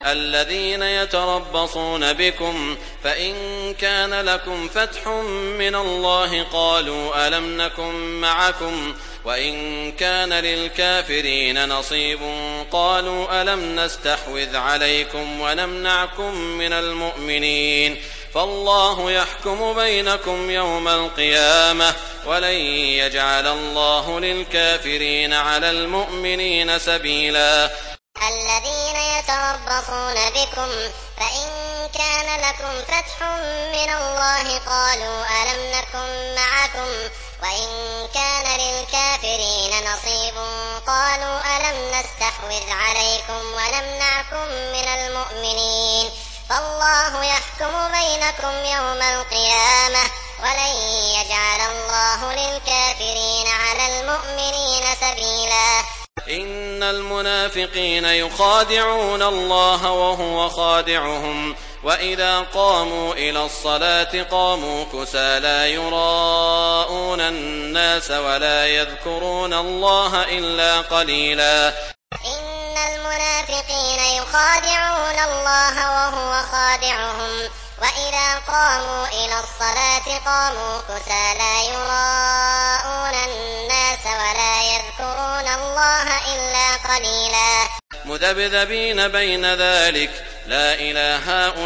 الذين يتربصون بكم فإن كان لكم فتح من الله قالوا ألم نكن معكم وإن كان للكافرين نصيب قالوا ألم نستحوذ عليكم ونمنعكم من المؤمنين فالله يحكم بينكم يوم القيامة ولن يجعل الله للكافرين على المؤمنين سبيلا. الذين يتربصون بكم فإن كان لكم فتح من الله قالوا ألم نكن معكم وإن كان للكافرين نصيب قالوا ألم نستحوذ عليكم ونمنعكم من المؤمنين فالله يحكم بينكم يوم القيامة ولن يجعل الله للكافرين على المؤمنين سبيلا. إن المنافقين يخادعون الله وهو خادعهم وإذا قاموا إلى الصلاة قاموا كسى لا يراءون الناس ولا يذكرون الله إلا قليلا. إن المنافقين يخادعون الله وهو خادعهم وإذا قاموا إلى الصلاة قاموا كسى لا يراءون الناس ولا يذكرون الله إلا قليلا. مذبذبين بين ذلك لا إلى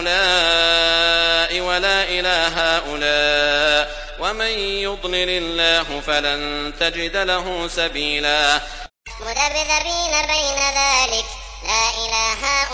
هؤلاء ولا إلى هؤلاء ومن يضلل الله فلن تجد له سبيلا. مذبذبين بين ذلك لا إلى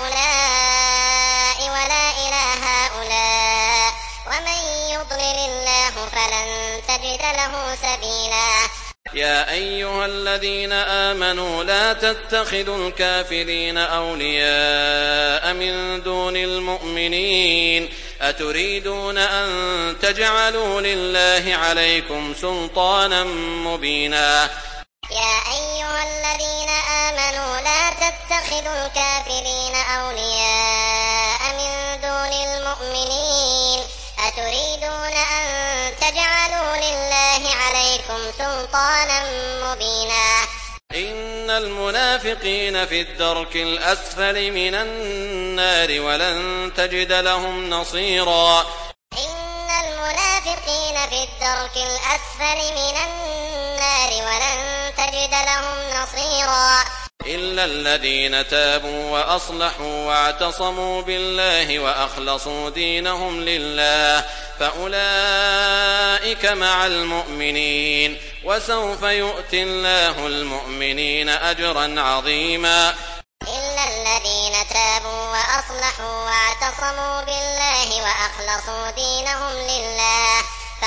هؤلاء ولا إلى هؤلاء ومن يضلل الله فلن تجد له سبيلا. يا أيها الذين آمنوا لا تتخذوا الكافرين أولياء من دون المؤمنين أتريدون أن تجعلوا لله عليكم سلطانا مبينا. يا أيها الذين آمنوا لا تتخذوا الكافرين أولياء من دون المؤمنين أتريدون أن تجعلوا لله عليكم سلطانا مبينا. إن المنافقين في الدرك الأسفل من النار ولن تجد لهم نصيرا. إن المنافقين في الدرك الأسفل من النار ولن تجد لهم نصيرا. إلا الذين تابوا وأصلحوا واعتصموا بالله وأخلصوا دينهم لله فأولئك مع المؤمنين وسوف يؤتي الله المؤمنين أجرا عظيما. إلا الذين تابوا وأصلحوا واعتصموا بالله وأخلصوا دينهم لله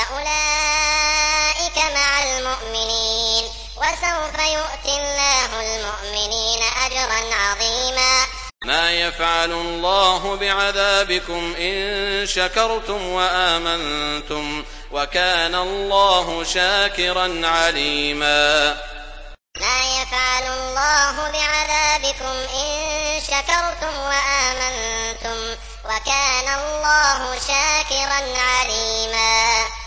فأولئك مع المؤمنين وسوف يؤتي الله المؤمنين أجرا عظيما. ما يفعل الله بعذابكم إن شكرتم وآمنتم وكان الله شاكرا عليما. ما يفعل الله بعذابكم إن شكرتم وآمنتم وكان الله شاكرا عليما.